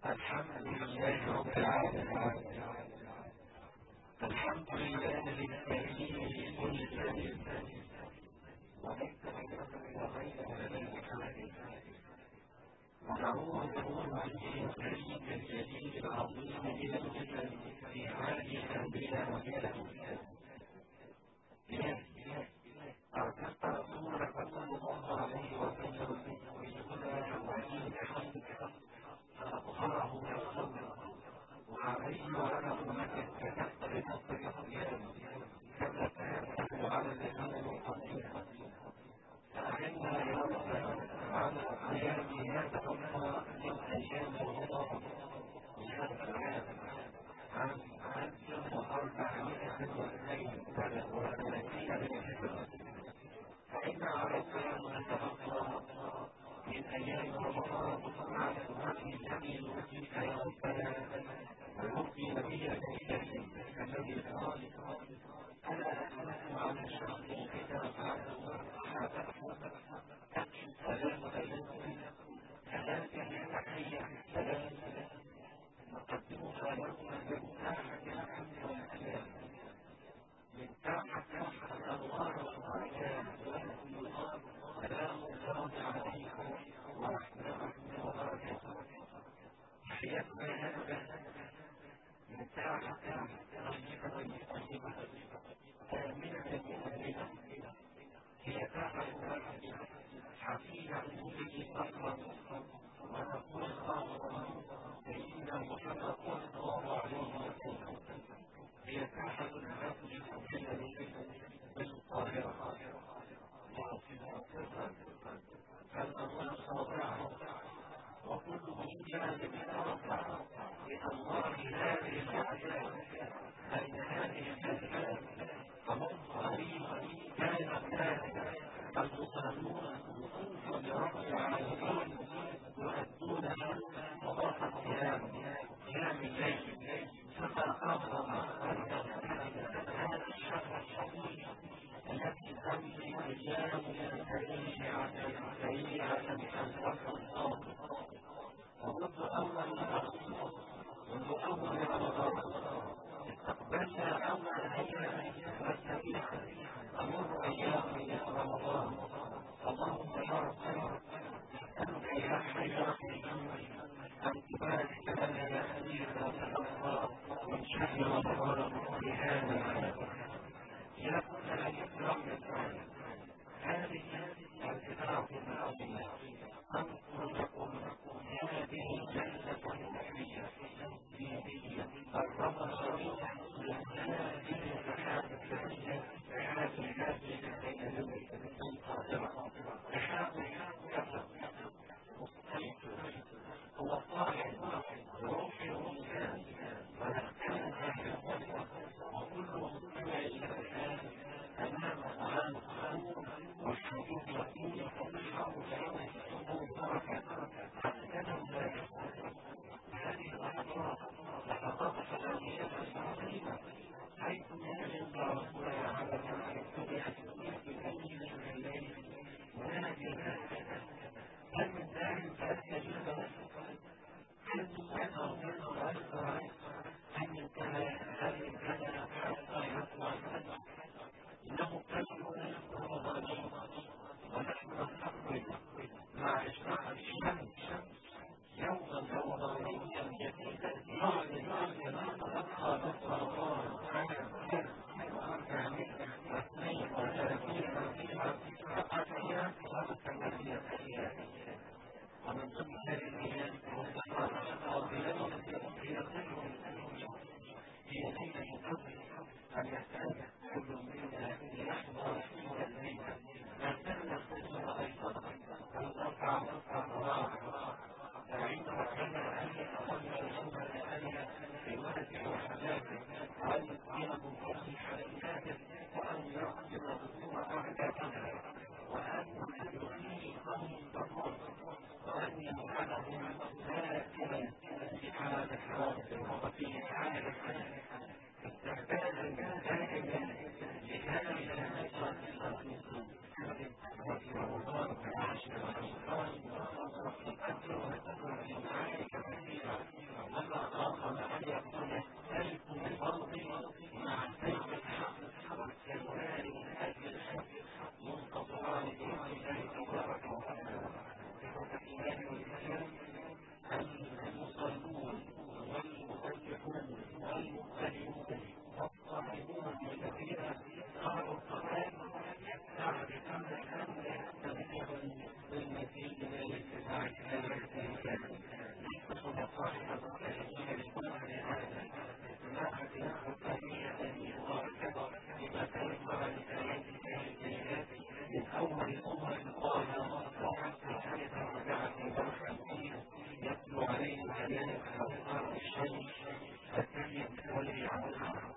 الحمد لله رب العالمين. الحمد لله الكريم كل شيء، وليس غير ذلك. ونعوذ بالله الكريم الجليل العظيم من الفتن في هذه الانبياء والكتاب. أرسلت رسولك صلى الله عليه وسلم بالهدى ودين الحق فأظهره للخلق، وعليه وعلى أمته كتبت بنصر الصيام كما كتبته على الذين من قبلهم. فأعنا يا رب على صيام هذا الأمر من أيام رمضان لهذا العام عام 1432 للهجرة. فإن علينا أن نتبقى من أيام رمضان على الوجه الذي نؤتيك يا ربنا ونؤتي نبيك الكريم الذي قال: ألا أدلكم على شرط إذا فعلتم صحابته تبكي السلام بينكم هذه تحية السلام نقدمها لكم من تحت الحمد والسلام، من تحت الأنوار والبركات ولكم الله سلام الله عليكم ورحمته وبركاته. حياتنا هذا من تحت طيبة آمنة مؤمنة هي تحت حفيظة به أكبر ونقول اللهم سيدنا محمد صلى الله عليه وسلم هي تحت العبد الكبير بالقاهرة فالأمر صادعه وكل جانب رفع إلى الله هذه الأحيان بين هذه الأحيان فمن قريب كان الناس المصلون وقوفا لرب العالمين يؤدونها صلاة القيام قيام الليل فتأخر هذا الشهر الحقيقي التي تمضي أيام سريعة كالفصل الصادق. ومنذ أول رمضان استقبلنا أول أيام والسبيعة تمر أيام رمضان. اللهم يا رب أنت يا حي يا قيوم أن تبارك لنا يا سيدنا وتقوى من شهر رمضان بهذا العام. يا كل أيام رحمة هذه البدعة العظيمة أنقل لكم هذه الليلة المحية دينية الرمضانية لهذه الرحاب الكريمة رحاب هذه الليلة القادمة. رحاب كفر مستيقظ هو صاحب روح الإنسان ونحتاجها في الوطن وكل مستمع الآن أمام طعام الخمر والشرور يكون صبيحة وشرور بركة حسنا لا يكون. هذه لحظات فلانية عظيمة حيث يجب رسولنا على الدنيا في أي من الليل ونادي هل من ذلك يجب هل تسمع من الرأي هل من كذا حتى يطلع إنه كلمة رمضانية ونحن نستقبل مع إشراق الشمس يوما رمضانيا جديدا يعلن أن تبقى رمضان على الخير واثنين وثلاثين ربيعا فقط أيام وثمانية أيام. ومن ضمن هذه الأيام في ليلة القدر أن يحتاج كل منا ليحضر فيها الليلة نزلنا الخطوة أيضا أن نرفع الراحة فعندما كان أن يتقبل الأمر الآية في ولد وحبابه وأن يطعمهم في حياته وأن يغفر ذنوب أعدائنا وأن يحييهم وأن يجعل أو الشيء الثاني الذي يعملها